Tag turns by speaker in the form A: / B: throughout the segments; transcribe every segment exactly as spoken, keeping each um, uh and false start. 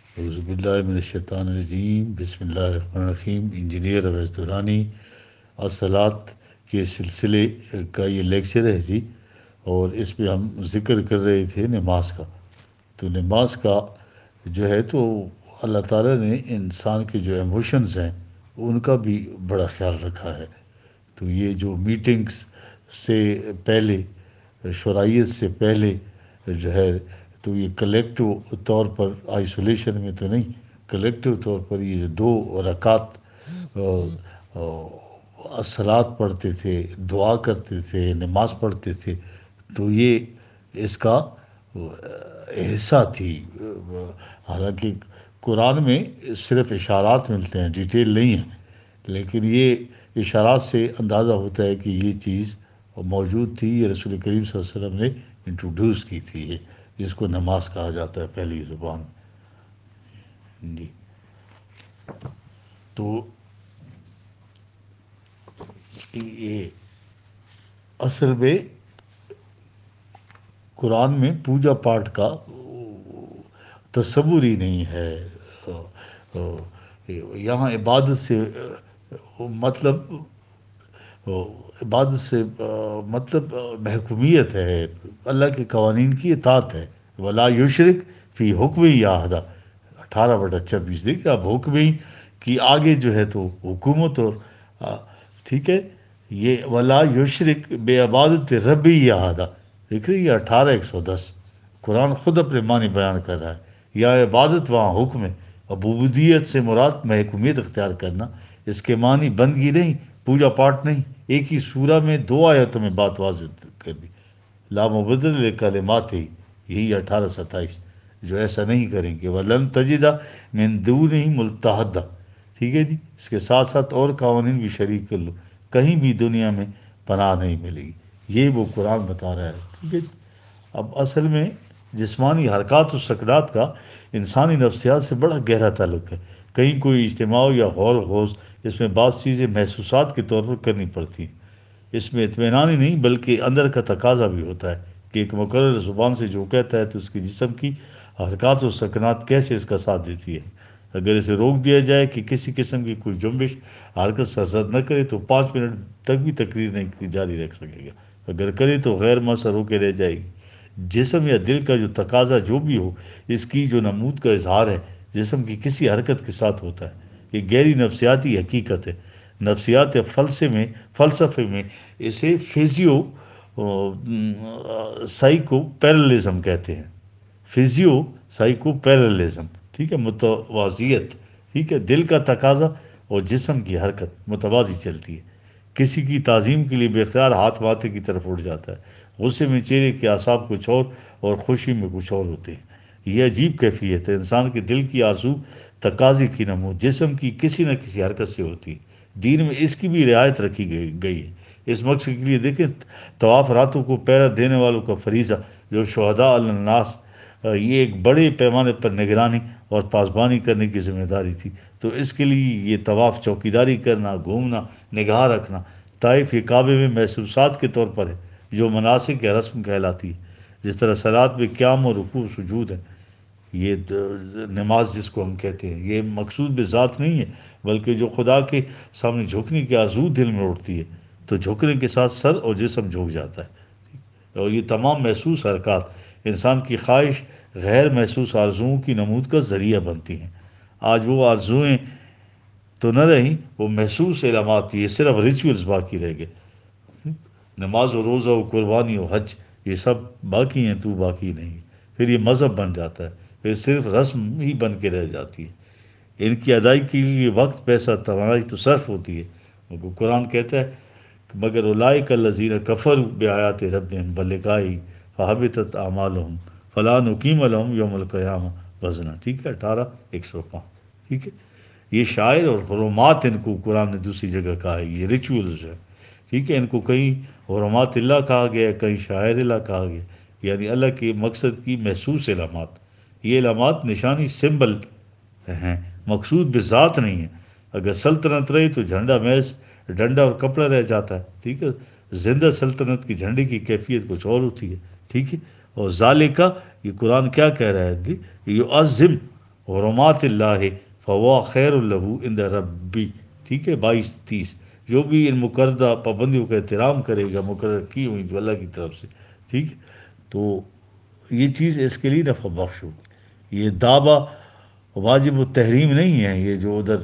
A: اعوذ باللہ من الشیطان الرجیم، بسم اللہ الرحمن الرحیم۔ انجینئر اویس دورانی الصلاۃ کے سلسلے کا یہ لیکچر ہے جی، اور اس پہ ہم ذکر کر رہے تھے نماز کا۔ تو نماز کا جو ہے تو اللہ تعالیٰ نے انسان کے جو ایموشنز ہیں ان کا بھی بڑا خیال رکھا ہے۔ تو یہ جو میٹنگز سے پہلے، شرائط سے پہلے جو ہے تو یہ کلیکٹو طور پر، آئسولیشن میں تو نہیں، کلیکٹو طور پر یہ جو دو رکعت الصلاۃ پڑھتے تھے، دعا کرتے تھے، نماز پڑھتے تھے، تو یہ اس کا حصہ تھی۔ حالانکہ قرآن میں صرف اشارات ملتے ہیں، ڈیٹیل نہیں ہے، لیکن یہ اشارات سے اندازہ ہوتا ہے کہ یہ چیز موجود تھی، یہ رسول کریم صلی اللہ علیہ وسلم نے انٹروڈیوس کی تھی، یہ جس کو نماز کہا جاتا ہے پہلی زبان میں جی۔ تو یہ اصل میں قرآن میں پوجا پاٹ کا تصور ہی نہیں ہے۔ یہاں عبادت سے مطلب عبادت سے مطلب محکومیت ہے، اللہ کے قوانین کی اطاعت ہے۔ ولا یشرک فی حکم ہی احدا، اٹھارہ بٹا چھبیس، دیکھیں اب حکم ہی کی آگے جو ہے تو حکومت، اور ٹھیک ہے یہ ولا یشرک بے عبادت ربی احدا، دیکھ رہے یہ اٹھارہ ایک سو دس، قرآن خود اپنے معنی بیان کر رہا ہے۔ یا عبادت وہاں حکم ہے، عبودیت سے مراد محکومیت اختیار کرنا، اس کے معنی بندگی نہیں، پوجا پاٹ نہیں۔ ایک ہی سورہ میں دو آیتوں میں بات واضح کر دی، لا مبدل لکلمات ہی، یہی اٹھارہ ستائیس، جو ایسا نہیں کریں گے وَلَن تَجِدَ مِن دُونِهِ مُلْتَحَدًا، ٹھیک ہے جی۔ اس کے ساتھ ساتھ اور قوانین بھی شریک کر لو، کہیں بھی دنیا میں پناہ نہیں ملے گی، یہ وہ قرآن بتا رہا ہے، ٹھیک ہے جی۔ اب اصل میں جسمانی حرکات و سکنات کا انسانی نفسیات سے بڑا گہرا تعلق ہے۔ کہیں کوئی اجتماع یا غور غوض، اس میں بعض چیزیں محسوسات کے طور پر کرنی پڑتی ہیں۔ اس میں اطمینان ہی نہیں بلکہ اندر کا تقاضا بھی ہوتا ہے کہ ایک مقرر زبان سے جو کہتا ہے تو اس کے جسم کی حرکات و سکنات کیسے اس کا ساتھ دیتی ہے۔ اگر اسے روک دیا جائے کہ کسی قسم کی کوئی جنبش حرکت سرزد نہ کرے تو پانچ منٹ تک بھی تقریر نہیں جاری رکھ سکے گا، اگر کرے تو غیر مؤثر ہو کے رہ جائے گی۔ جسم یا دل کا جو تقاضا جو بھی ہو، اس کی جو نمود کا اظہار ہے جسم کی کسی حرکت کے ساتھ ہوتا ہے۔ یہ گہری نفسیاتی حقیقت ہے۔ نفسیات یا فلسفے میں فلسفے میں اسے فزیو سائیکو پیرالزم کہتے ہیں، فزیو سائیکو پیرالزم، ٹھیک ہے، متوازیت، ٹھیک ہے، دل کا تقاضا اور جسم کی حرکت متوازی چلتی ہے۔ کسی کی تعظیم کے لیے بے اختیار ہاتھ ماتھے کی طرف اٹھ جاتا ہے، غصے میں چہرے کے اعصاب کچھ اور اور خوشی میں کچھ اور ہوتے ہیں۔ یہ عجیب کیفیت ہے، انسان کے دل کی آرزو تقاضے کی نمود جسم کی کسی نہ کسی حرکت سے ہوتی ہے۔ دین میں اس کی بھی رعایت رکھی گئی گئی ہے۔ اس مقصد کے لیے دیکھیں طواف راتوں کو پہرا دینے والوں کا فریضہ جو شہداء علی الناس، یہ ایک بڑے پیمانے پر نگرانی اور پاسبانی کرنے کی ذمہ داری تھی۔ تو اس کے لیے یہ طواف چوکیداری کرنا، گھومنا، نگاہ رکھنا، طائف یہ کعبے میں محسوسات کے طور پر ہے جو مناسک یا رسم کہلاتی ہے۔ جس طرح صلاۃ میں قیام و رکوع سجود ہے، یہ نماز جس کو ہم کہتے ہیں، یہ مقصود بذات نہیں ہے بلکہ جو خدا کے سامنے جھکنے کی آرزو دل میں اٹھتی ہے تو جھکنے کے ساتھ سر اور جسم جھک جاتا ہے۔ اور یہ تمام محسوس حرکات انسان کی خواہش غیر محسوس آرزوؤں کی نمود کا ذریعہ بنتی ہیں۔ آج وہ آرزوئیں تو نہ رہیں، وہ محسوس علامات، یہ صرف ریچولز باقی رہ گئے۔ نماز و روزہ و قربانی و حج یہ سب باقی ہیں، تو باقی نہیں۔ پھر یہ مذہب بن جاتا ہے، پھر صرف رسم ہی بن کے رہ جاتی ہے۔ ان کی ادائیگی کے لیے وقت، پیسہ، توانائی تو صرف ہوتی ہے۔ وہ قرآن کہتا ہے مگر اولئک الذین کفروا بآیات ربہم بلقائہ فحبطت اعمالہم فلا نقیم لہم یوم القیامہ وزنا، ٹھیک ہے، اٹھارہ ایک سو پانچ، ٹھیک ہے۔ یہ شاعر اور حرمات ان کو قرآن نے دوسری جگہ کہا ہے، یہ ریچولز ہے، ٹھیک ہے۔ ان کو کہیں حرمات اللہ کہا گیا، کہیں شاعر اللہ کہا گیا، یعنی اللہ کے مقصد کی محسوس علامات۔ یہ علامات نشانی، سمبل ہیں، مقصود بذات نہیں ہے۔ اگر سلطنت رہی تو جھنڈا محض ڈنڈا اور کپڑا رہ جاتا ہے، ٹھیک ہے۔ زندہ سلطنت کی جھنڈے کی کیفیت کچھ اور ہوتی ہے، ٹھیک ہے۔ اور ذالکہ، یہ قرآن کیا کہہ رہا ہے، یہ عظم حرمات اللہ فوا خیر الہ عند ربی، ٹھیک ہے، بائیس تیس، جو بھی ان مقررہ پابندیوں کا احترام کرے گا، مقرر کی ہوئی جو اللہ کی طرف سے، ٹھیک ہے، تو یہ چیز اس کے لیے نفع بخش ہوگی۔ یہ دعویٰ واجب التحریم نہیں ہے، یہ جو ادھر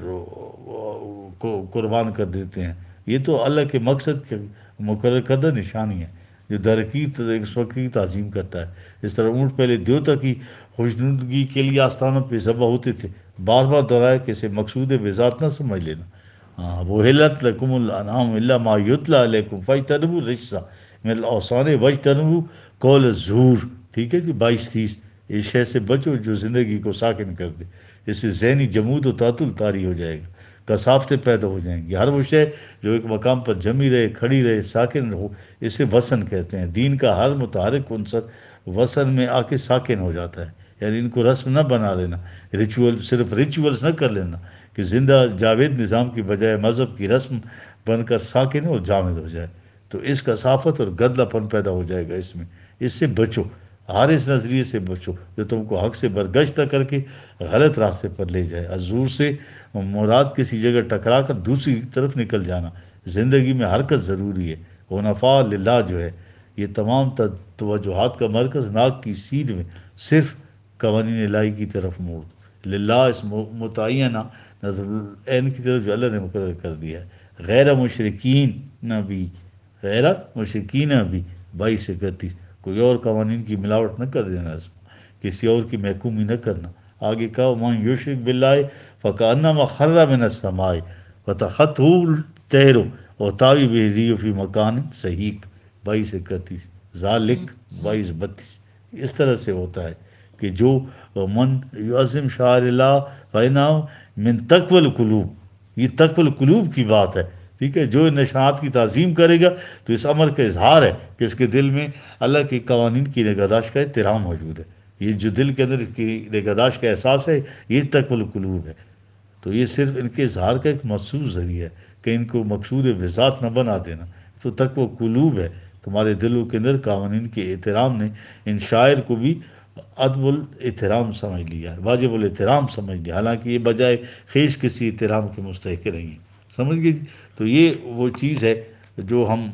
A: کو قربان کر دیتے ہیں، یہ تو اللہ کے مقصد کے مقرر کردہ نشانی ہے جو درکی اس وقت کی تعظیم کرتا ہے۔ اس طرح اونٹ پہلے دیوتا کی خوشنودگی کے لیے آستانوں پہ ذبح ہوتے تھے، بار بار دہرایا کہ اسے مقصود بذات نہ سمجھ لینا۔ ہاں، وہ ہلت لکم الانعام الا ما یتلی علیکم فاجتنبوا الرجس من الاوثان واجتنبوا قول الزور، ٹھیک ہے جی، بائیس تیس، اس شے سے بچو جو زندگی کو ساکن کر دے، اس سے ذہنی جمود و تعطل طاری ہو جائے گا، کثافتیں پیدا ہو جائیں گی۔ ہر وہ شے جو ایک مقام پر جمی رہے، کھڑی رہے، ساکن ہو، اسے وسن کہتے ہیں۔ دین کا ہر متحرک عنصر وسن میں آ کے ساکن ہو جاتا ہے، یعنی ان کو رسم نہ بنا لینا، ریچول صرف ریچولز نہ کر لینا کہ زندہ جاوید نظام کی بجائے مذہب کی رسم بن کر ساکن اور جامد ہو جائے، تو اس کا صافت اور گدلا پن پیدا ہو جائے گا اس میں۔ اس سے بچو، ہر اس نظریے سے بچو جو تم کو حق سے برگشتہ کر کے غلط راستے پر لے جائے۔ حضور سے مراد کسی جگہ ٹکرا کر دوسری طرف نکل جانا۔ زندگی میں حرکت ضروری ہے، حنفاء للہ جو ہے، یہ تمام توجہات کا مرکز ناک کی سیدھ میں صرف قوانین الہی کی طرف موڑ دو۔ للہ اس متعینہ نظر العین کی طرف جو اللہ نے مقرر کر دیا ہے، غیر مشرکین نہ بھی، غیر مشرکین بھی، بائیس اکتیس، کوئی اور قوانین کی ملاوٹ نہ کر دینا، اس میں کسی اور کی محکومی نہ کرنا۔ آگے کہا من یشرک باللہ فکأنما خر من السماء فتخطفہ الطیر وتاوی بہ الريح فی مکان سحیق، بائیس اکتیس، ذالک، بائیس بتیس۔ اس طرح سے ہوتا ہے کہ جو من یعظم شعائر اللہ فإنہ من تقوی القلوب، یہ تقوی القلوب کی بات ہے، ٹھیک ہے، جو ان نشانات کی تعظیم کرے گا تو اس امر کا اظہار ہے کہ اس کے دل میں اللہ کے قوانین کی نگہداشت کا احترام موجود ہے۔ یہ جو دل کے اندر اس کی نگہداشت کا احساس ہے، یہ تقوی القلوب ہے۔ تو یہ صرف ان کے اظہار کا ایک مخصوص ذریعہ ہے کہ ان کو مقصود بذات نہ بنا دینا، تو تقوی قلوب ہے۔ تمہارے دلوں کے اندر قوانین کے احترام نے ان شاعر کو بھی ادب الاحترام سمجھ لیا ہے، واجب الاحترام سمجھ لیا، حالانکہ یہ بجائے خیش کسی احترام کے مستحق نہیں ہے، سمجھ گئے جی؟ تو یہ وہ چیز ہے جو ہم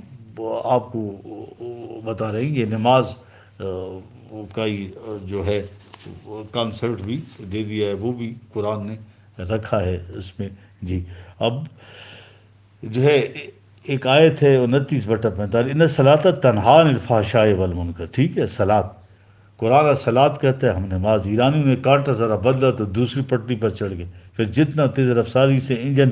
A: آپ کو بتا رہے ہیں۔ یہ نماز کا ہی جو ہے کانسیپٹ بھی دے دیا ہے، وہ بھی قرآن نے رکھا ہے اس میں جی۔ اب جو ہے ایک آیت ہے انتیس بٹا پینتالیس، ان صلاۃ تنہا عن الفحشاء والمنکر، ٹھیک ہے، صلاۃ، قرآن صلاۃ کہتا ہے، ہم نماز، ایرانیوں نے کانٹا ذرا بدلا تو دوسری پٹری پر چڑھ گئے، پھر جتنا تیز رفتاری سے انجن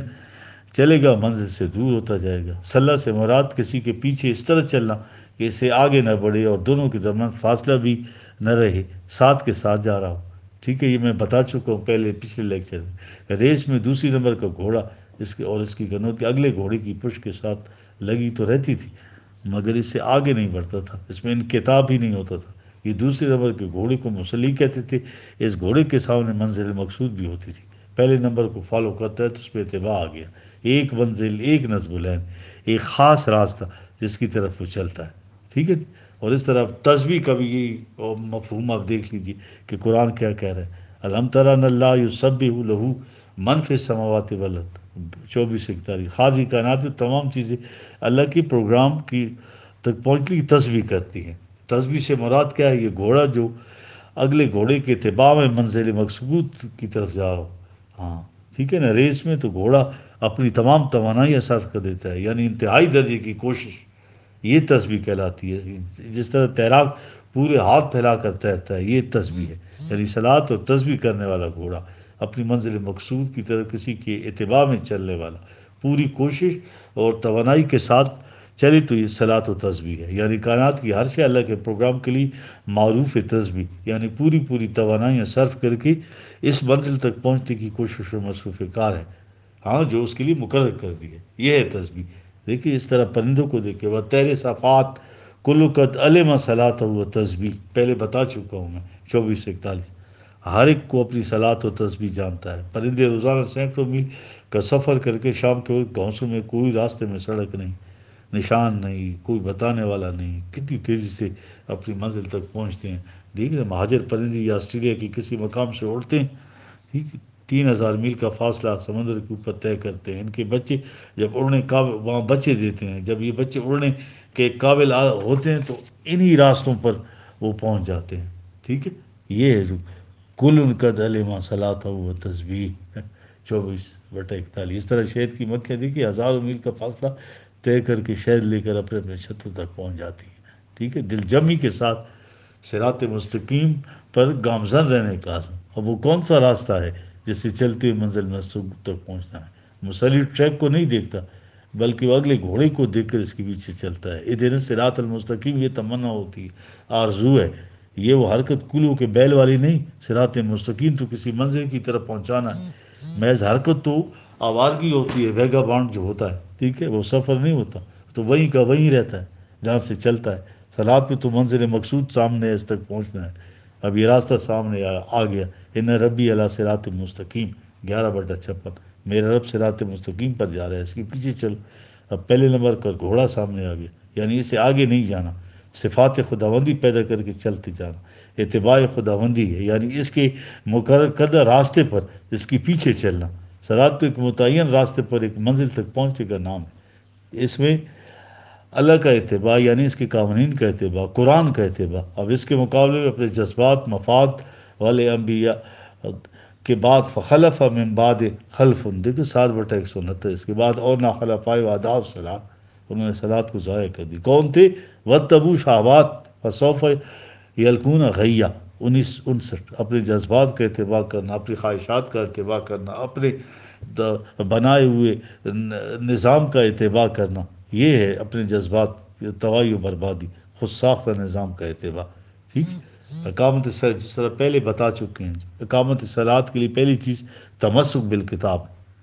A: چلے گا منزل سے دور ہوتا جائے گا۔ صلاح سے مراد کسی کے پیچھے اس طرح چلنا کہ اس سے آگے نہ بڑھے اور دونوں کے درمیان فاصلہ بھی نہ رہے، ساتھ کے ساتھ جا رہا ہو، ٹھیک ہے، یہ میں بتا چکا ہوں پہلے پچھلے لیکچر میں۔ ریس میں دوسری نمبر کا گھوڑا اس کے اور اس کی گنوں کے اگلے گھوڑے کی پشت کے ساتھ لگی تو رہتی تھی مگر اس سے آگے نہیں بڑھتا تھا، اس میں انقطاع ہی نہیں ہوتا تھا۔ یہ دوسرے نمبر کے گھوڑے کو مسلی کہتے تھے۔ اس گھوڑے کے سامنے منزل مقصود بھی ہوتی تھی، پہلے نمبر کو فالو کرتا ہے تو اس پہ اتباع آ گیا، ایک منزل، ایک نصب العین، ایک خاص راستہ جس کی طرف وہ چلتا ہے، ٹھیک ہے۔ اور اس طرح تسبیح کا بھی یہ مفہوم آپ دیکھ لیجئے کہ قرآن کیا کہہ رہا ہے، الم تر ان اللہ یسبح لہ من فی السماوات والارض، چوبیس اکتالیس، خارجی کائنات میں تمام چیزیں اللہ کے پروگرام کی تک پہنچنے کی تسبیح کرتی ہیں۔ تسبیح سے مراد کیا ہے؟ یہ گھوڑا جو اگلے گھوڑے کے اتباع میں منزل مقصود کی طرف جا رہا ہو، ہاں ٹھیک ہے نا۔ ریس میں تو گھوڑا اپنی تمام توانائی صرف کر دیتا ہے، یعنی انتہائی درجے کی کوشش، یہ تسبیح کہلاتی ہے۔ جس طرح تیراک پورے ہاتھ پھیلا کر تیرتا ہے، یہ تسبیح ہے، یعنی صلاۃ اور تسبیح کرنے والا گھوڑا، اپنی منزل مقصود کی طرف کسی کے اتباع میں چلنے والا، پوری کوشش اور توانائی کے ساتھ چلے تو یہ صلاۃ و تسبیح ہے۔ یعنی کائنات کی ہر شے اللہ کے پروگرام کے لیے معروف تسبیح، یعنی پوری پوری توانائیاں صرف کر کے اس منزل تک پہنچنے کی کوشش و مصروف کار ہے، ہاں، جو اس کے لیے مقرر کر دی ہے، یہ ہے تسبیح۔ دیکھیے اس طرح پرندوں کو دیکھے، وہ تیر صفات کلو قد علم صلاۃ و تسبیح، پہلے بتا چکا ہوں میں، چوبیس سے اکتالیس، ہر ایک کو اپنی صلاۃ و تسبیح جانتا ہے۔ پرندے روزانہ سینکڑوں میل کا سفر کر کے شام کے وقت گھونسوں میں، کوئی راستے میں سڑک نہیں، نشان نہیں، کوئی بتانے والا نہیں، کتنی تیزی سے اپنی منزل تک پہنچتے ہیں۔ ٹھیک ہے، مہاجر پرندے یا آسٹریلیا کے کسی مقام سے اڑتے ہیں ٹھیک ہے، تین ہزار میل کا فاصلہ سمندر کے اوپر طے کرتے ہیں، ان کے بچے جب اڑنے قابل وہاں بچے دیتے ہیں، جب یہ بچے اڑنے کے قابل آ- ہوتے ہیں تو انہی راستوں پر وہ پہنچ جاتے ہیں، ٹھیک ہے۔ یہ ہے جو کل ان کا دلما صلاح و تسبیح، چوبیس بٹا اکتالیس، اس طرح شہد کی مکھیاں دیکھیے ہزاروں میل کا فاصلہ طے کر کے شہد لے کر اپنے اپنے چھتوں تک پہنچ جاتی ہے، ٹھیک ہے، دل جمی کے ساتھ صراط مستقیم پر گامزن رہنے کا عزم۔ اب وہ کون سا راستہ ہے جس سے چلتے ہوئے منزل مقصود تک پہنچنا ہے؟ مسلح ٹریک کو نہیں دیکھتا، بلکہ وہ اگلے گھوڑے کو دیکھ کر اس کے پیچھے چلتا ہے۔ ادھر صراط المستقیم یہ تمنا ہوتی ہے، آرزو ہے، یہ وہ حرکت کلو کے بیل والی نہیں۔ صراط مستقیم تو کسی منزل کی طرف پہنچانا ہے، محض حرکت تو آوارگی ہوتی ہے، ویگا بانڈ جو ہوتا ہے، ٹھیک ہے، وہ سفر نہیں ہوتا، تو وہیں کا وہیں رہتا ہے جہاں سے چلتا ہے۔ صراط پہ تو منزل مقصود سامنے ہے، اس تک پہنچنا ہے۔ اب یہ راستہ سامنے آ آ گیا، ان ربی علی صراط مستقیم، گیارہ بٹا چھپن، میرا رب صراط مستقیم پر جا رہا ہے، اس کے پیچھے چلو۔ اب پہلے نمبر پر گھوڑا سامنے آ گیا، یعنی اسے آگے نہیں جانا، صفات خداوندی پیدا کر کے چلتے جانا، اتباع خداوندی ہے، یعنی اس کے مقرر کردہ راستے پر اس کے پیچھے چلنا۔ صراط تو ایک متعین راستے پر ایک منزل تک پہنچنے کا نام ہے، اس میں اللہ کا اتباع یعنی اس کے قوانین کا اتباع، قرآن کا اتباع۔ اب اس کے مقابلے میں اپنے جذبات مفاد والے انبیاء کے بعد فخلف من بعد خلف، دیکھو سات بٹا ایک سو انہتر، اس کے بعد اور نہ خلفائے واداب صلاح، انہوں نے صلات کو ضائع کر دی۔ کون تھے؟ وتبو شہوات فسوف یلکون غیا، انیس انسٹھ، اپنے جذبات کا اتباع کرنا، اپنی خواہشات کا اتباع کرنا، اپنے بنائے ہوئے نظام کا اتباع کرنا، یہ ہے اپنے جذبات کی تباہی و بربادی، خود ساختہ نظام کا اتباع، ٹھیک۔ اقامت صلاۃ جس طرح پہلے بتا چکے ہیں، اقامت صلاۃ کے لیے پہلی چیز تمسک بالکتاب۔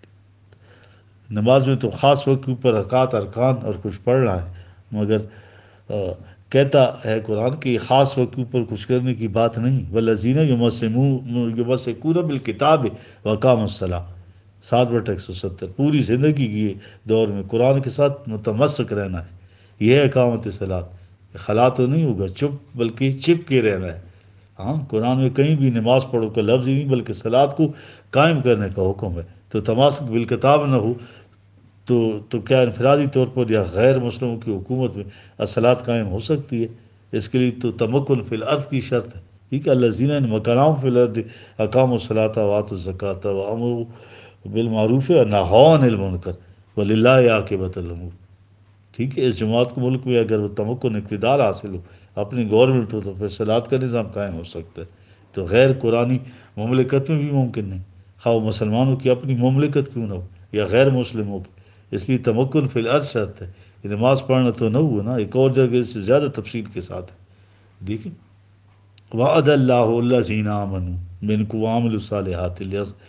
A: نماز میں تو خاص وقت کے اوپر رکعت ارکان اور کچھ پڑھنا ہے، مگر آ، کہتا ہے قرآن کہ یہ خاص وقت کے اوپر کچھ کرنے کی بات نہیں، والذین یمسکون یمسکون بالکتاب واقاموا الصلاۃ، سات بٹا ایک سو ستر، پوری زندگی کی دور میں قرآن کے ساتھ متمسک رہنا ہے، یہ ہے اقامت صلاۃ۔ خلا تو نہیں ہوگا چپ، بلکہ چپ کے رہنا ہے۔ ہاں، قرآن میں کہیں بھی نماز پڑھو کا لفظ ہی نہیں، بلکہ صلاۃ کو قائم کرنے کا حکم ہے۔ تو تماسک بالکتاب نہ ہو تو تو کیا انفرادی طور پر یا غیر مسلموں کی حکومت میں الصلاۃ قائم ہو سکتی ہے؟ اس کے لیے تو تمکن فی الارض کی شرط ہے، ٹھیک ہے۔ الذین ان مکانہم فی الارض اقاموا الصلاۃ وآتوا الزکاۃ وامروا بالمعروف ونہوا عن المنکر وللہ عاقبۃ الامور، ٹھیک ہے۔ اس جماعت کو ملک میں اگر وہ تمکن اقتدار حاصل ہو، اپنی گورنمنٹ ہو، تو پھر صلاۃ کا نظام قائم ہو سکتا ہے، تو غیر قرآنی مملکت میں بھی ممکن نہیں، خواہ وہ مسلمانوں کی اپنی مملکت کیوں نہ ہو یا غیر مسلموں کی۔ اس لیے تمکن فی الارض شرط ہے، یہ نماز پڑھنا تو نہ ہوا نا، ایک اور جگہ اس سے زیادہ تفصیل کے ساتھ ہے، دیکھیں وعد اللہ الذین آمنوا منکم وعملوا الصالحات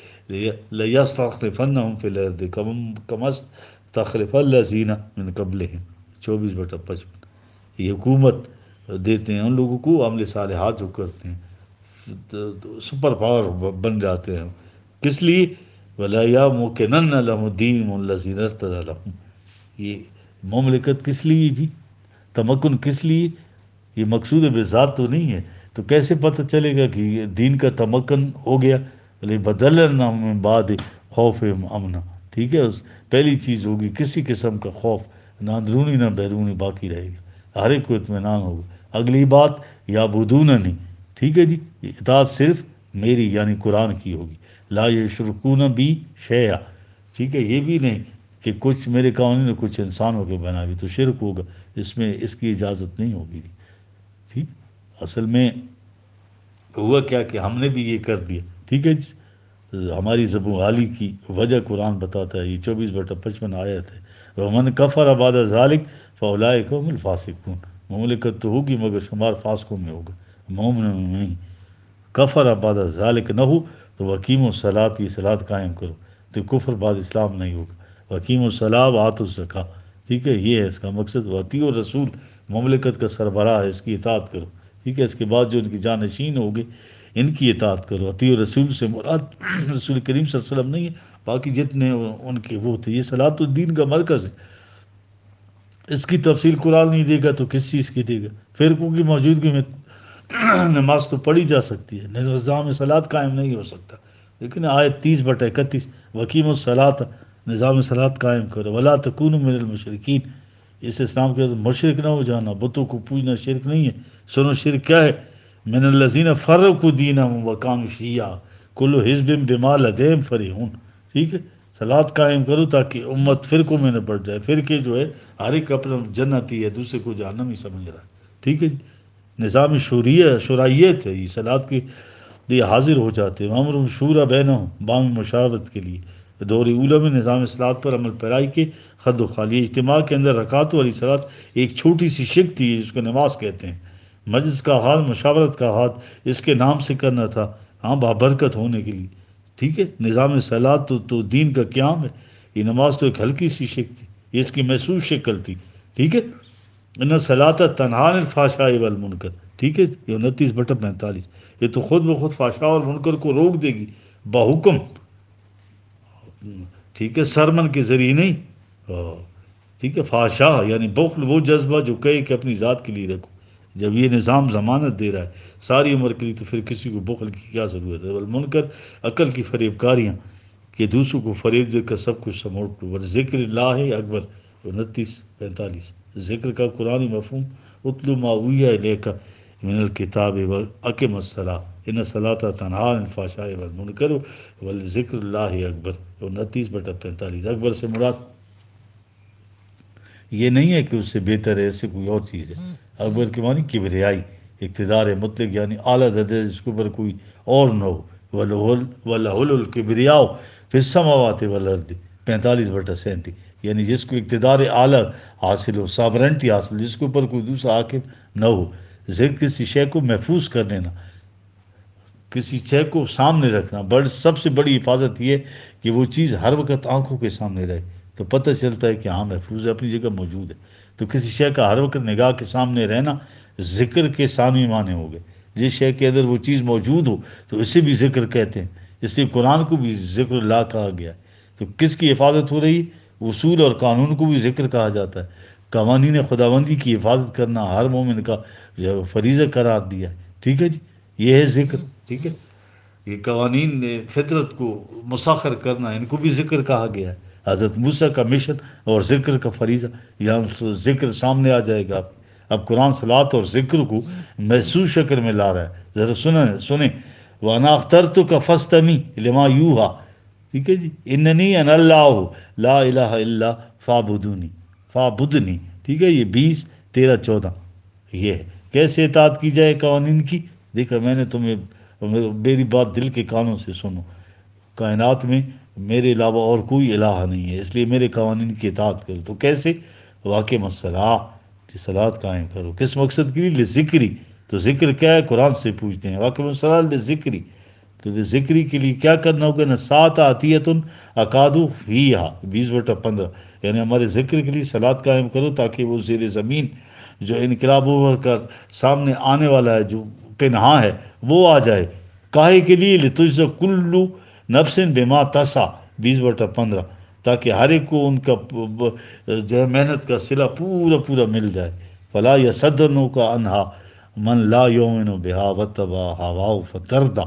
A: لیستخلفنہم فی الارض کما استخلف الذین من قبلہم، چوبیس بٹا پچپن، یہ حکومت دیتے ہیں ان لوگوں کو عمل صالحات جو کرتے ہیں، تو- تو سپر پاور بن جاتے ہیں، کس لیے؟ وَلَا يَمُكِنَنَّ لَهُمُ الدِّينُ الَّذِي ارْتَضَىٰ لَهُمْ، یہ مملکت کس لیے جی؟ تمکن کس لیے؟ یہ مقصود بذات تو نہیں ہے، تو کیسے پتہ چلے گا کہ یہ دین کا تمکن ہو گیا؟ لِبَدَلَنَّهُم مِّن بَعْدِ خَوْفِهِمْ أَمْنًا، ٹھیک ہے، اس پہلی چیز ہوگی کسی قسم کا خوف، نہ اندرونی نہ بیرونی باقی رہے گا، ہر ایک کو اطمینان ہوگا۔ اگلی بات یا بدوننی، ٹھیک ہے جی، اطاعت صرف میری یعنی قرآن کی ہوگی، لا یشرکون بی شیئا، ٹھیک ہے، یہ بھی نہیں کہ کچھ میرے قوانین کچھ انسانوں کے بنا بھی، تو شرک ہوگا، اس میں اس کی اجازت نہیں ہوگی، ٹھیک۔ اصل میں ہوا کیا کہ ہم نے بھی یہ کر دیا، ٹھیک ہے جی، ہماری زبوں عالی کی وجہ قرآن بتاتا ہے، یہ چوبیس بٹا پچپن آیت ہے، ومن کفر بعد ذالک فاولئک هم الفاسقون، مملکت تو ہوگی مگر شمار فاسقوں میں ہوگا، مومنوں میں نہیں۔ کفر بعد ذالک نہ ہو تو وکیم الصلاۃ، یہ صلاۃ قائم کرو، تو کفر بعد اسلام نہیں ہوگا، وکیم الصلاۃ وآتوا الزکاۃ، ٹھیک ہے، یہ ہے اس کا مقصد، واطیعوا الرسول، مملکت کا سربراہ ہے، اس کی اطاعت کرو، ٹھیک ہے، اس کے بعد جو ان کی جانشین ہوگے ان کی اطاعت کرو۔ اطیعوا الرسول سے مراد رسول کریم صلی اللہ علیہ وسلم نہیں ہے، باقی جتنے ان کے وہ تھے، یہ صلاۃ الدین کا مرکز ہے، اس کی تفصیل قرآن نہیں دے گا تو کس چیز کی دے گا؟ فرقوں کی موجودگی میں نماز تو پڑھی جا سکتی ہے، نظام صلاۃ قائم نہیں ہو سکتا، لیکن آیت تیس بٹا اکتیس، وکیم الصلاۃ، نظام صلاۃ قائم کرو، ولا تکونوا من المشرکین، اس اسلام کے مشرک نہ ہو جانا، بتوں کو پوجنا شرک نہیں ہے۔ سنو شرک کیا ہے، من الذین فرقوا دینہم وکانوا شیعا کل حزب بما لدیہم فرحون، ٹھیک ہے، صلاۃ قائم کرو تاکہ امت فرقوں میں نہ پڑ جائے، فرقے جو ہے ہر ایک اپنا جنتی ہے، دوسرے کو جہنمی سمجھ رہا ہے، ٹھیک ہے جی۔ نظام شوریہ شرائیت ہے، یہ صلاۃ کے لیے حاضر ہو جاتے ہیں، امر شورا بینہم، بامی مشاورت کے لیے۔ دور اولا میں نظام صلاۃ پر عمل پیرائی کے خد و خالی، اجتماع کے اندر رکعتوں والی صلاۃ ایک چھوٹی سی شک تھی جس کو نماز کہتے ہیں، مجلس کا حال مشاورت کا ہاتھ اس کے نام سے کرنا تھا، ہاں بابرکت ہونے کے لیے، ٹھیک ہے۔ نظام صلاۃ تو, تو دین کا قیام ہے، یہ نماز تو ایک ہلکی سی شک تھی، یہ اس کی محسوس شکل تھی، ٹھیک ہے۔ ان صلاۃ تنہا عن الفحشاء والمنکر، ٹھیک ہے، یہ انتیس بٹا پینتالیس، یہ تو خود بخود فحشاء اور منکر کو روک دے گی بحکم، ٹھیک ہے، سرمن کے ذریعے نہیں، ہاں، ٹھیک ہے۔ فحشاء یعنی بخل، وہ جذبہ جو کہے کہ اپنی ذات کے لیے رکھو، جب یہ نظام ضمانت دے رہا ہے ساری عمر کے لیے تو پھر کسی کو بخل کی کیا ضرورت ہے۔ والمنکر عقل کی فریب کاریاں، کہ دوسروں کو فریب دے کر سب کچھ سموٹ لو۔ ذکر اللہ اکبر، انتیس پینتالیس، ذکر کا قرآنی مفہوم، اتلو ما اوحی الیک من الکتاب واقم الصلاۃ ان الصلاۃ تنہا عن الفحشاء والمنکر ولذکر اللہ اکبر، انتیس بٹا پینتالیس۔ اکبر سے مراد یہ نہیں ہے کہ اس سے بہتر ہے، ایسے کوئی اور چیز ہے۔ اکبر کے معنی کبریائی، اقتدار مطلق، یعنی اعلیٰ درجے جس کے اوپر کوئی اور نہ ہو، وَلَهُ الْكِبْرِيَاءُ فِي السَّمَاوَاتِ وَالْأَرْضِ، پینتالیس بٹا سینتیس، یعنی جس کو اقتدار اعلیٰ حاصل ہو، سابرنٹی حاصل ہو، جس کے اوپر کوئی دوسرا حاکم نہ ہو۔ ذکر کسی شے کو محفوظ کر لینا، کسی شے کو سامنے رکھنا، بڑ سب سے بڑی حفاظت یہ ہے کہ وہ چیز ہر وقت آنکھوں کے سامنے رہے، تو پتہ چلتا ہے کہ ہاں محفوظ ہے، اپنی جگہ موجود ہے۔ تو کسی شے کا ہر وقت نگاہ کے سامنے رہنا ذکر کے ثانوی معنی ہو گئے۔ جس شے کے اندر وہ چیز موجود ہو تو اسے بھی ذکر کہتے ہیں، اس سے قرآن کو بھی ذکر اللہ کہا گیا ہے۔ تو کس کی حفاظت ہو رہی ہے؟ اصول اور قانون کو بھی ذکر کہا جاتا ہے۔ قوانین خداوندی کی حفاظت کرنا ہر مومن کا فریضہ قرار دیا ہے، ٹھیک ہے جی، یہ ہے ذکر، ٹھیک ہے۔ یہ قوانین فطرت کو مسخر کرنا، ان کو بھی ذکر کہا گیا ہے۔ حضرت موسیٰ کا مشن اور ذکر کا فریضہ، یہاں ذکر سامنے آ جائے گا۔ اب قرآن صلاۃ اور ذکر کو محسوس شکل میں لا رہا ہے، ذرا سنیں سنیں وَأَنَا اخْتَرْتُكَ فَاسْتَمِعْ لِمَا يُوحَىٰ، ٹھیک ہے جی، اِنَّنِي أَنَا اللَّهُ لَا إِلَٰهَ إِلَّا فَاعْبُدُونِی فَاعْبُدْنِی، ٹھیک ہے، یہ بیس تیرہ چودہ، یہ ہے کیسے اطاعت کی جائے قوانین کی۔ دیکھا میں نے تمہیں، میری بات دل کے کانوں سے سنو، کائنات میں میرے علاوہ اور کوئی الہ نہیں ہے، اس لیے میرے قوانین کی اطاعت کرو۔ تو کیسے؟ واقع الصلاۃ، کہ صلاۃ قائم کرو، کس مقصد کے لیے؟ لذکری، تو ذکر کیا ہے؟ قرآن سے پوچھتے ہیں، واقع الصلاۃ لذکری، تو ذکری کے لیے کیا کرنا ہوگا نا؟ سات آتیت اکادو فیہا، بیس بٹا پندرہ، یعنی ہمارے ذکر کے لیے صلاۃ قائم کرو تاکہ وہ زیر زمین جو انقلاب ہو کر سامنے آنے والا ہے، جو پنہاں ہے، وہ آ جائے۔ کاہے کے لیے؟ لتجزی کل نفس بما تسعی، بیس بٹا پندرہ، تاکہ ہر ایک کو ان کا جو ہے محنت کا صلہ پورا پورا مل جائے۔ فلا یصدنک عنہا من لا یؤمن بہا واتبع ہواہ فتردی،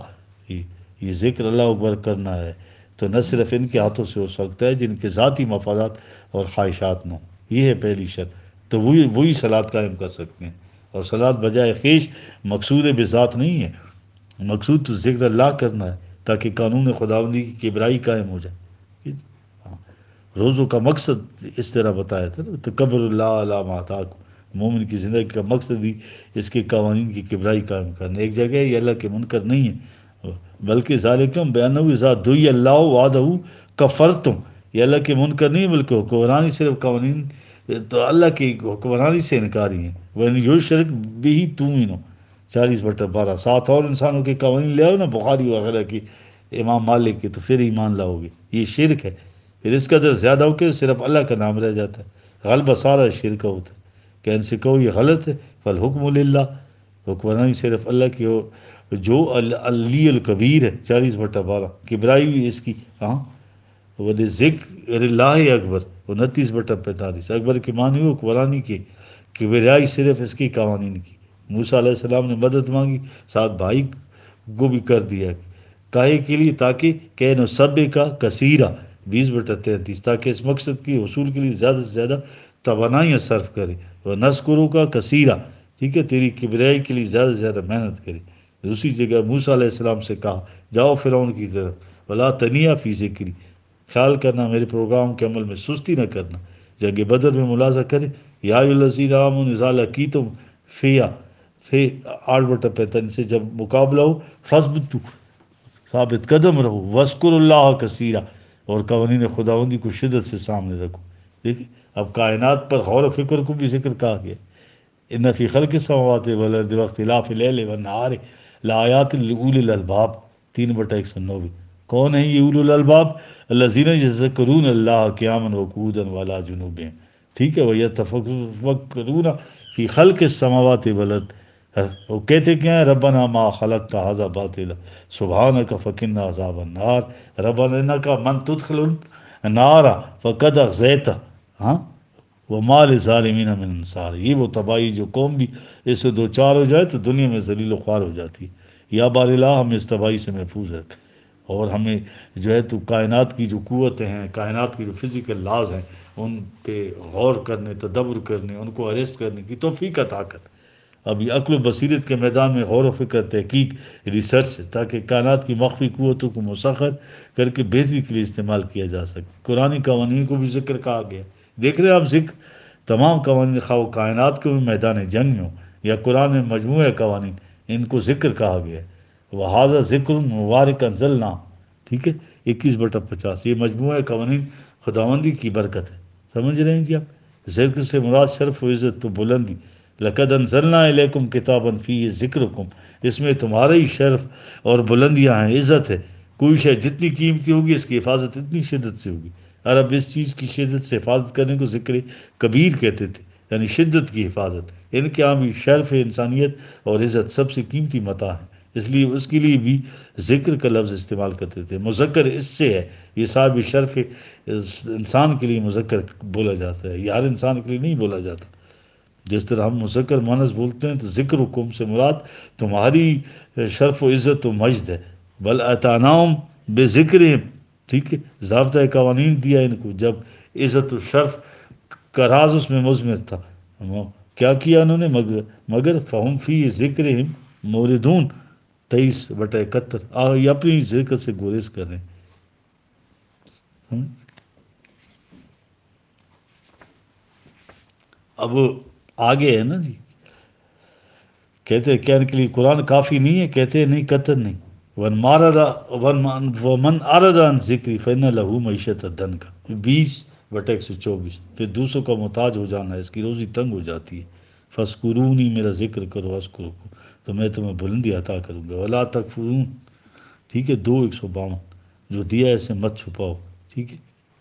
A: یہ ذکر اللہ اکبر کرنا ہے تو نہ صرف ان کے ہاتھوں سے ہو سکتا ہے جن کے ذاتی مفادات اور خواہشات نہ ہوں، یہ ہے پہلی شرط، تو وہی وہی صلاۃ قائم کر سکتے ہیں۔ اور صلاۃ بجائے خیش مقصود بذات نہیں ہے، مقصود تو ذکر اللہ کرنا ہے تاکہ قانون خداوندی کی کبرائی قائم ہو جائے۔ ہاں، روزوں کا مقصد اس طرح بتایا تھا نا، تکبر اللہ علی ما اتاکم، مومن کی زندگی کا مقصد بھی اس کے قوانین کی کبرائی قائم کرنا۔ ایک جگہ یہ اللہ کے منکر نہیں ہے، بلکہ ذالکم بانہ اذا دعی اللہ وحدہ کفرتم، یہ اللہ کے منکر نہیں بلکہ حکمرانی، صرف قوانین تو اللہ کی حکمرانی سے انکاری ہیں۔ وَإِنْ یُشْرَکْ بِهِ تُؤْمِنُوا، چالیس بٹا بارہ، ساتھ اور انسانوں کے قوانین لے آؤ نا، بخاری وغیرہ کی، امام مالک کی، تو پھر ایمان لاؤ گے۔ یہ شرک ہے، پھر اس قدر زیادہ ہو کہ صرف اللہ کا نام رہ جاتا ہے، غلبہ سارا شرک ہوتا ہے۔ کہ ان سے کہو یہ غلط ہے، فالحکم للہ، حکمرانی صرف اللہ کی ہو، جو علی الکبیر ہے، چالیس بٹا بارہ، کبرائی بھی اس کی، ہاں، ولی ذکر اللہ اکبر، انتیس بٹا پینتالیس، اکبر کے معنی ہو حکمرانی کے، کبریائی صرف اس کی قوانین کی۔ موسیٰ علیہ السلام نے مدد مانگی، ساتھ بھائی کو بھی کر دیا کاہے کے لیے؟ تاکہ کہ نصب کا کثیرہ، بیس بٹا تینتیس، تاکہ اس مقصد کے حصول کے لیے زیادہ سے زیادہ توانائیاں صرف کرے، وہ نذکروں کا کثیرہ، ٹھیک ہے، تیری کبریائی کے لیے زیادہ سے زیادہ محنت کرے۔ دوسری جگہ موسیٰ علیہ السلام سے کہا جاؤ فرعون کی طرف، ولا تنیا فی ذکری، خیال کرنا میرے پروگرام کے عمل میں سستی نہ کرنا۔ جنگ بدر میں ملاحظہ کریں، یا ایھا الذین آمنوا اذا لقیتم فیہ فی آٹھ بٹا پینتالیس سے، جب مقابلہ ہو فثبتوا، ثابت قدم رہو، وذکروا اللہ کثیرا، اور قوانین خداوندی کو شدت سے سامنے رکھو۔ دیکھیں اب کائنات پر غور و فکر کو بھی ذکر کہا گیا۔ ان فی خلق السماوات والارض واختلاف اللیل والنہار لآیات لأولی الالباب، تین بٹا ایک سو نوے۔ کون ہیں یہ اولو الالباب؟ الذین یذکرون اللہ قیاما وقعودا وعلی جنوبہم، ٹھیک ہے، ویتفکرون فی خلق السماوات والارض، وہ کہتے کیا ہیں؟ ربنا ما خلقت ھذا باطلا سبحانک فقنا عذاب النار، ربنا انک من تدخل النار فقد اخزیتہ، ہاں، وما للظالمین من انصار۔ یہ وہ تباہی جو قوم بھی اس سے دو چار ہو جائے تو دنیا میں ذلیل و خوار ہو جاتی ہے۔ یا بار الہ ہمیں اس تباہی سے محفوظ رکھ، اور ہمیں جو ہے تو کائنات کی جو قوتیں ہیں، کائنات کی جو فزیکل لاز ہیں، ان پہ غور کرنے، تدبر کرنے، ان کو اریسٹ کرنے کی توفیق عطا کر۔ ابھی عقل و بصیرت کے میدان میں غور و فکر، تحقیق، ریسرچ، تاکہ کائنات کی مخفی قوتوں کو مسخر کر کے بہتری کے لیے استعمال کیا جا سکے۔ قرآن قوانین کو بھی ذکر کہا گیا۔ دیکھ رہے ہیں آپ ذکر تمام قوانین، خواہ وہ کائنات کے بھی میدان جنگ میں ہو یا قرآن میں مجموعہ قوانین، ان کو ذکر کہا گیا ہے۔ وَهَذَا ذِکْرٌ مُبَارَکٌ أَنزَلْنَاهُ، ٹھیک ہے، اکیس بٹا پچاس، یہ مجموعہ قوانین خداوندی کی برکت ہے۔ سمجھ رہے ہیں جی آپ؟ ذکر سے مراد شرف و عزت تو بلندی۔ لَقَدْ أَنزَلْنَا إِلَيْكُمْ كِتَابًا فِيهِ ذِکْرُکُم، اس میں تمہارا ہی شرف اور بلندیاں ہیں، عزت ہے۔ کوئی شے جتنی قیمتی ہوگی اس کی حفاظت اتنی شدت سے ہوگی۔ عرب اس چیز کی شدت سے حفاظت کرنے کو ذکر کبیر کہتے تھے، یعنی شدت کی حفاظت۔ ان کے یہاں بھی شرف، انسانیت اور عزت سب سے قیمتی متاع ہے، اس لیے اس کے لیے بھی ذکر کا لفظ استعمال کرتے تھے۔ مذکر اس سے ہے، یہ صاحب شرف انسان کے لیے مذکر بولا جاتا ہے، یہ ہر انسان کے لیے نہیں بولا جاتا۔ جس طرح ہم مذکر مؤنث بولتے ہیں تو ذکر حکم سے مراد تمہاری شرف و عزت و مجد ہے۔ بل اتاناہم بذکرہم، ٹھیک ہے، ضابطۂ قوانین دیا ان کو جب عزت و شرف کا راز اس میں مضمر تھا۔ کیا کیا انہوں نے؟ مگر مگر فہم فی ذکرہم موردون، تیئیس بٹا اکہتر، آ یہ اپنی ذکر سے گریز کر رہے ہیں۔ اب آگے ہے نا جی، کہتے ہیں کیا ان کے لیے قرآن کافی نہیں ہے؟ کہتے ہیں نہیں، قطعاً نہیں۔ ون ماردا ون ومن اراد عن ذکری فإن لہ معیشت ضنکا، بیس بٹا ایک سو چوبیس، پھر دوسروں کا محتاج ہو جانا ہے، اس کی روزی تنگ ہو جاتی ہے۔ فذکرونی، میرا ذکر کرو، اذکرکم، تو میں تمہیں بلندی عطا کروں گا۔ ولا تکفرون، ٹھیک ہے، دو ایک سو باون، جو دیا ہے اسے مت چھپاؤ، ٹھیک ہے۔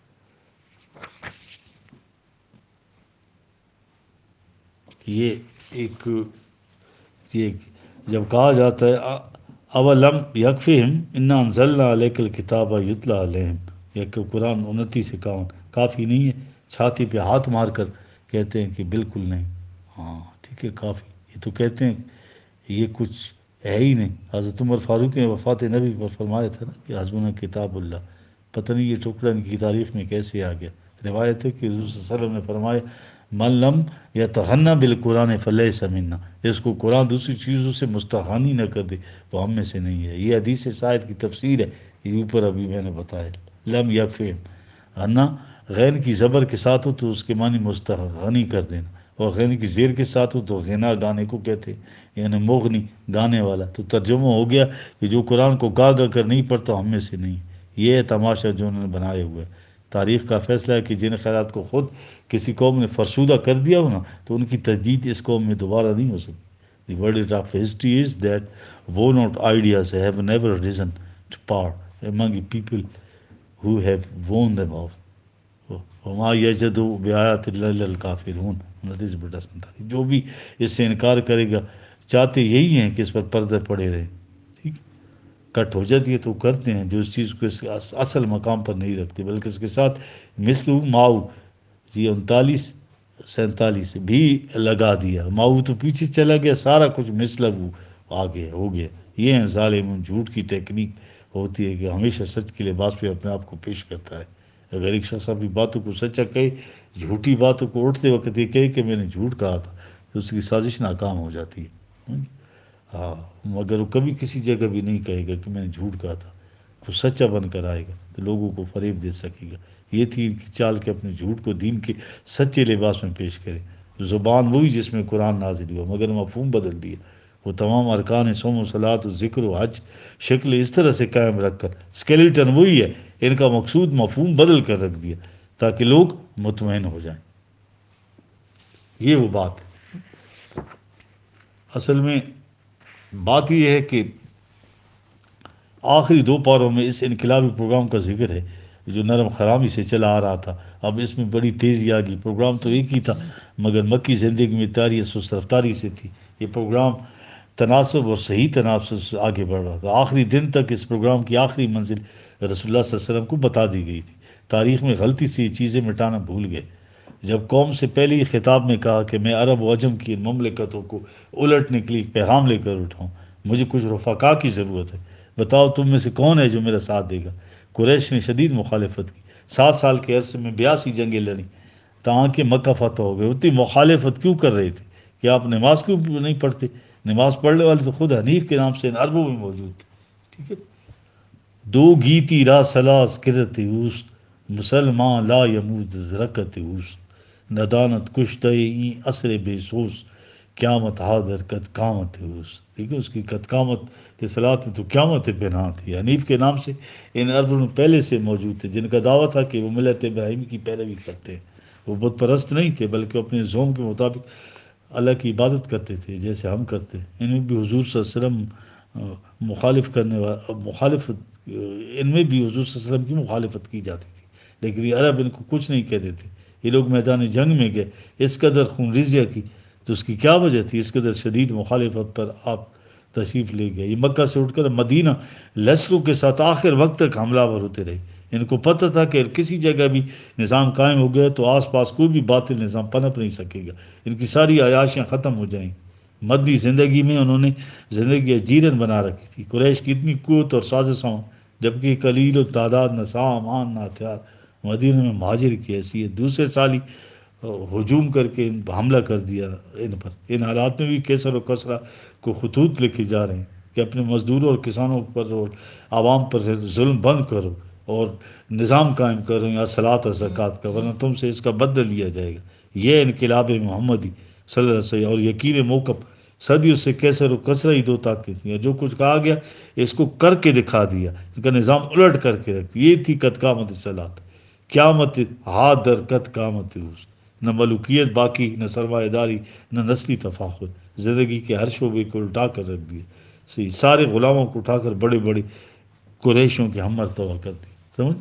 A: یہ ایک یہ جب کہا جاتا ہے اولم یکفہم انا انزلنا الیک الکتاب یتلی علیہم، یا کہ قرآن انتیس اکاون کافی نہیں ہے؟ چھاتی پہ ہاتھ مار کر کہتے ہیں کہ بالکل نہیں، ہاں ٹھیک ہے کافی۔ یہ تو کہتے ہیں یہ کچھ ہے ہی نہیں۔ حضرت عمر فاروق نے وفات نبی پر فرمایا تھا نا کہ حسبنا کتاب اللہ، پتہ نہیں یہ ٹکڑا ان کی تاریخ میں کیسے آ گیا۔ روایت ہے کہ حضور صلی اللہ علیہ وسلم نے فرمایا من لم یتغنی بالقرآن فلیس منا، اس کو قرآن دوسری چیزوں سے مستغنی نہ کر دے وہ ہم میں سے نہیں ہے۔ یہ حدیث شاید کی تفسیر ہے، یہ اوپر ابھی میں نے بتایا۔ لم یکفہم، انا غین کی زبر کے ساتھ ہو تو اس کے معنی مستغنی کر دینا، اور غین کی زیر کے ساتھ ہو تو غنا گانے کو کہتے ہیں، یعنی مغنی، گانے والا۔ تو ترجمہ ہو گیا کہ جو قرآن کو گا گا کر نہیں پڑھتا ہم میں سے نہیں۔ یہ ہے تماشا جو انہوں نے بنایا ہوا ہے۔ تاریخ کا فیصلہ ہے کہ جن خیالات کو خود کسی قوم نے فرسودہ کر دیا ہو نا تو ان کی تجدید اس قوم میں دوبارہ نہیں ہو سکتی۔ The verdict of history is that worn out ideas have never risen to power among the people who have worn them out. وما یجدوا بآیات اللہ الکافرون، انتیس بٹا سینتالیس۔ جو بھی اس سے انکار کرے گا چاہتے یہی ہیں کہ اس پر پردے پڑے رہیں، ٹھیک، کٹ ہو جاتی ہے تو کرتے ہیں جو اس چیز کو اس اصل مقام پر نہیں رکھتے، بلکہ اس کے ساتھ مثل ماؤ، جی انتالیس سینتالیس بھی لگا دیا۔ ماؤ تو پیچھے چلا گیا، سارا کچھ مثل وہ آگے ہو گیا۔ یہ ہیں ظالم، جھوٹ کی ٹیکنیک ہوتی ہے کہ ہمیشہ سچ کے لباس پہ اپنے آپ کو پیش کرتا ہے. اگر ایک شخص اپنی باتوں کو سچا کہے، جھوٹی باتوں کو اٹھتے وقت یہ کہے کہ میں نے جھوٹ کہا تھا، تو اس کی سازش ناکام ہو جاتی ہے. ہاں، مگر وہ کبھی کسی جگہ بھی نہیں کہے گا کہ میں نے جھوٹ کہا تھا. وہ سچا بن کر آئے گا تو لوگوں کو فریب دے سکے گا. یہ تھی ان کی چال کہ اپنے جھوٹ کو دین کے سچے لباس میں پیش کرے. زبان وہی جس میں قرآن نازل ہوا، مگر مفہوم بدل دیا. وہ تمام ارکان صوم و صلات و ذکر و حج شکل اس طرح سے قائم رکھ کر، اسکیلیٹن وہی ہے، ان کا مقصود مفہوم بدل کر رکھ دیا تاکہ لوگ مطمئن ہو جائیں. یہ وہ بات ہے. اصل میں بات یہ ہے کہ آخری دو پاروں میں اس انقلابی پروگرام کا ذکر ہے جو نرم خرامی سے چلا آ رہا تھا. اب اس میں بڑی تیزی آ گئی. پروگرام تو ایک ہی تھا، مگر مکی زندگی میں تاریخ سست رفتاری سے تھی. یہ پروگرام تناسب اور صحیح تناسب سے آگے بڑھ رہا تھا. آخری دن تک اس پروگرام کی آخری منزل رسول اللہ صلی اللہ علیہ وسلم کو بتا دی گئی تھی. تاریخ میں غلطی سے یہ چیزیں مٹانا بھول گئے. جب قوم سے پہلے ہی خطاب میں کہا کہ میں عرب و عجم کی ان مملکتوں کو الٹنے کے لیے ایک پیغام لے کر اٹھاؤں، مجھے کچھ رفقا کی ضرورت ہے، بتاؤ تم میں سے کون ہے جو میرا ساتھ دے گا. قریش نے شدید مخالفت کی. سات سال کے عرصے میں بیاسی جنگیں لڑیں تاں کہ مکہ فتح ہو گئے. اتنی مخالفت کیوں کر رہے تھے کہ آپ نماز کیوں نہیں پڑھتے؟ نماز پڑھنے والے تو خود حنیف کے نام سے ان عربوں میں موجود تھے. ٹھیک ہے. دو گیتی را سلاس کرت اوست، مسلمان لا یمود زرکت اوست، ندانت کشتہ این اثر بے سوس، قیامت حاضر قد قامت اوست. ٹھیک ہے. اس کی قد قامت اصلاحات میں تو قیامت پنہاں تھی. حنیف کے نام سے ان عربوں میں پہلے سے موجود تھے، جن کا دعویٰ تھا کہ وہ ملت ابراہیم کی پیروی کرتے ہیں. وہ بت پرست نہیں تھے بلکہ اپنے ذوق کے مطابق اللہ کی عبادت کرتے تھے جیسے ہم کرتے ہیں. ان میں بھی حضور صلی اللہ علیہ وسلم مخالف کرنے والا مخالفت ان میں بھی حضور صلی اللہ علیہ وسلم کی مخالفت کی جاتی تھی، لیکن یہ عرب ان کو کچھ نہیں کہتے تھے. یہ لوگ میدان جنگ میں گئے، اس قدر خون ریزیہ کی تو اس کی کیا وجہ تھی؟ اس قدر شدید مخالفت پر آپ تشریف لے گئے. یہ مکہ سے اٹھ کر مدینہ لشکروں کے ساتھ آخر وقت تک حملہ ور ہوتے رہے. ان کو پتہ تھا کہ کسی جگہ بھی نظام قائم ہو گیا تو آس پاس کوئی بھی باطل نظام پنپ نہیں سکے گا، ان کی ساری عیاشیاں ختم ہو جائیں. مدنی زندگی میں انہوں نے زندگی جیرن بنا رکھی تھی. قریش کی اتنی قوت اور سازشوں، جبکہ قلیل و تعداد نہ سامان نہ ہتھیار، مدینہ میں مہاجر کی حیثیت دوسرے سال ہی ہجوم کر کے حملہ کر دیا ان پر. ان حالات میں بھی کیسر و کسرا کو خطوط لکھے جا رہے ہیں کہ اپنے مزدوروں اور کسانوں پر اور عوام پر ظلم بند کرو اور نظام قائم کرو یا صلاۃ و زکوٰۃ کا، ورنہ تم سے اس کا بدلہ لیا جائے گا. یہ انقلاب محمدی صلی اللہ علیہ وسلم اور یقین موقف صدیوں سے کیسر و کسرا ہی دو طاقتیں تھیں. جو کچھ کہا گیا اس کو کر کے دکھا دیا، ان کا نظام الٹ کر کے رکھ دیا. یہ تھی قد قامت صلاۃ، قیامت حاضر قد قامت اوست. نہ ملوکیت باقی، نہ سرمایہ داری، نہ نسلی تفاخر. زندگی کے ہر شعبے کو الٹا کر رکھ دیا. صحیح سارے غلاموں کو اٹھا کر بڑے بڑے قریشوں کے ہم مرتبہ کر دی. سمجھ؟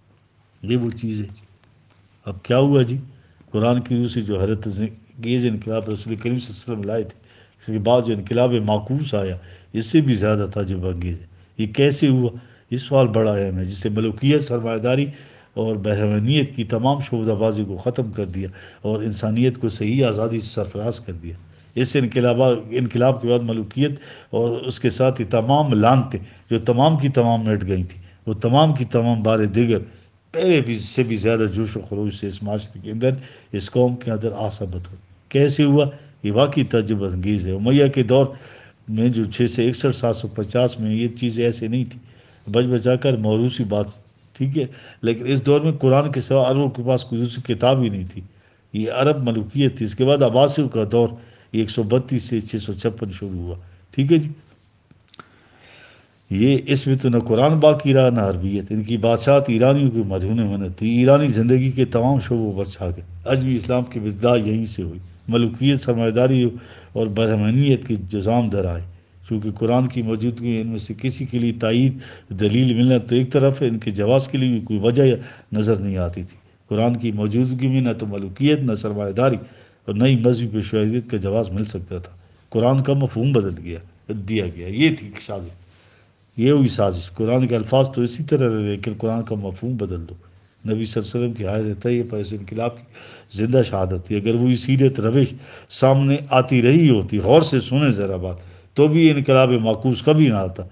A: یہ وہ چیز ہے. اب کیا ہوا جی؟ قرآن کی روح سے جو حضرت انگیز انقلاب رسول کریم صلی اللہ علیہ وسلم لائے تھے، اس کے بعد جو انقلاب معکوس آیا اس سے بھی زیادہ تعجب انگیز ہے. یہ کیسے ہوا؟ یہ سوال بڑا اہم ہے. جسے ملوکیت، سرمایہ داری اور بہرمانیت کی تمام شعبہ بازی کو ختم کر دیا اور انسانیت کو صحیح آزادی سے سرفراز کر دیا. اس انقلاب انقلاب کے بعد ملوکیت اور اس کے ساتھ ہی تمام لانتیں جو تمام کی تمام مٹ گئی تھیں، وہ تمام کی تمام بار دیگر پہلے بھی سے بھی زیادہ جوش و خروش سے اس معاشرے کے اندر، اس قوم کے اندر آ ثبت ہو. کیسے ہوا؟ یہ واقعی تعجب انگیز ہے. امیہ کے دور میں جو چھ سے اکسٹھ سات سو پچاس میں یہ چیزیں ایسے نہیں تھیں، بچ بچا کر موروثی بات. ٹھیک ہے. لیکن اس دور میں قرآن کے سوا عربوں کے پاس کوئی دوسری کتاب ہی نہیں تھی. یہ عرب ملوکیت تھی. اس کے بعد عباسیوں کا دور یہ ایک سو بتیس سے چھ سو چھپن شروع ہوا. ٹھیک ہے جی. یہ اس میں تو نہ قرآن باقی رہا نہ عربیت. ان کی بادشاہت ایرانیوں کی مدہون منت تھی. ایرانی زندگی کے تمام شعبوں پر چھا گئے. عجمی اسلام کی ابتدا یہیں سے ہوئی. ملوکیت، سرمایہ داری اور برہمنیت کے جزام در آئے. چونکہ قرآن کی موجودگی میں ان میں سے کسی کے لیے تائید دلیل ملنا تو ایک طرف ہے، ان کے جواز کے لیے بھی کوئی وجہ نظر نہیں آتی تھی. قرآن کی موجودگی میں نہ تو ملوکیت، نہ سرمایہ داری اور نہ ہی مذہبی پیشوائی کا جواز مل سکتا تھا. قرآن کا مفہوم بدل گیا دیا گیا. یہ تھی سازش. یہ ہوئی سازش. قرآن کے الفاظ تو اسی طرح رہے لیکن قرآن کا مفہوم بدل دو. نبی صلی اللہ علیہ وسلم کی حیات طیبہ پر اس انقلاب کی زندہ شہادت تھی. اگر وہی سیرت روش سامنے آتی رہی ہوتی، غور سے سنیں ذرا بات، تو بھی یہ انقلاب معکوس کبھی نہ آتا.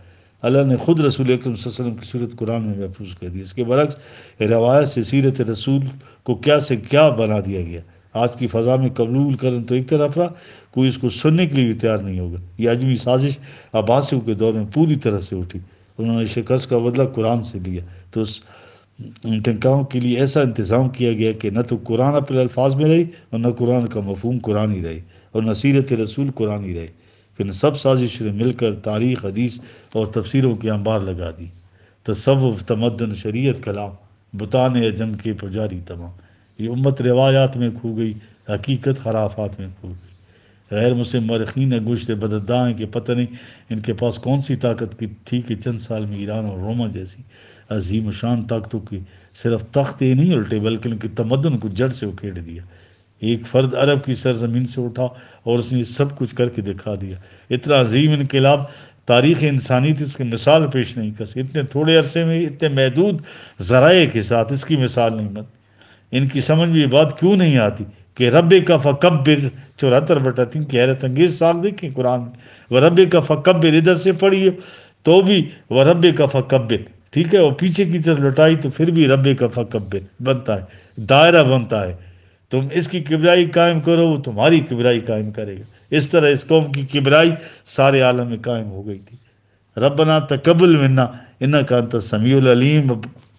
A: اللہ نے خود رسول اکرم صلی اللہ علیہ وسلم کی صورت قرآن میں محفوظ کر دی. اس کے برعکس روایت سے سیرت رسول کو کیا سے کیا بنا دیا گیا. آج کی فضا میں قبول کرن تو ایک طرف رہا، کوئی اس کو سننے کے لیے بھی تیار نہیں ہوگا. یہ عجمی سازش عباسیوں کے دور میں پوری طرح سے اٹھی. انہوں نے شکست کا بدلہ قرآن سے لیا، تو اس انتقام کے لیے ایسا انتظام کیا گیا کہ نہ تو قرآن اپنے الفاظ میں رہی اور نہ قرآن کا مفہوم قرآن ہی رہے اور نہ سیرت رسول قرآن ہی رہے. پھر سب سازشوں نے مل کر تاریخ، حدیث اور تفسیروں کے انبار لگا دی. تصوف، تمدن، شریعت، کلام، بتان عجم کے پجاری تمام. یہ امت روایات میں کھو گئی، حقیقت خرافات میں کھو گئی. غیر مسلم مورخین نے گوشت بددعا ہیں کہ پتہ نہیں ان کے پاس کون سی طاقت کی تھی کہ چند سال میں ایران اور روما جیسی عظیم و شان طاقتوں کی صرف تخت ہی نہیں الٹے بلکہ ان کے تمدن کو جڑ سے اکھیڑ دیا. ایک فرد عرب کی سرزمین سے اٹھا اور اس نے سب کچھ کر کے دکھا دیا. اتنا عظیم انقلاب تاریخ انسانی تھی، اس کی مثال پیش نہیں کر سکتی. اتنے تھوڑے عرصے میں اتنے محدود ذرائع کے ساتھ اس کی مثال نہیں بنتی. ان کی سمجھ میں یہ بات کیوں نہیں آتی کہ رب کا فکبر چورہتر بٹا تین کی حیرت انگیز سال دیکھیں قرآن میں. وہ رب کا فکبر ادھر سے پڑھیے تو بھی وہ رب کا فکبر، ٹھیک ہے، اور پیچھے کی طرف لٹائی تو پھر بھی رب کا فکبر بنتا ہے، دائرہ بنتا ہے. تم اس کی کبرائی قائم کرو وہ تمہاری کبرائی قائم کرے گا. اس طرح اس قوم کی کبرائی سارے عالم میں قائم ہو گئی تھی. ربنا تقبل منا انک انت السمیع العلیم.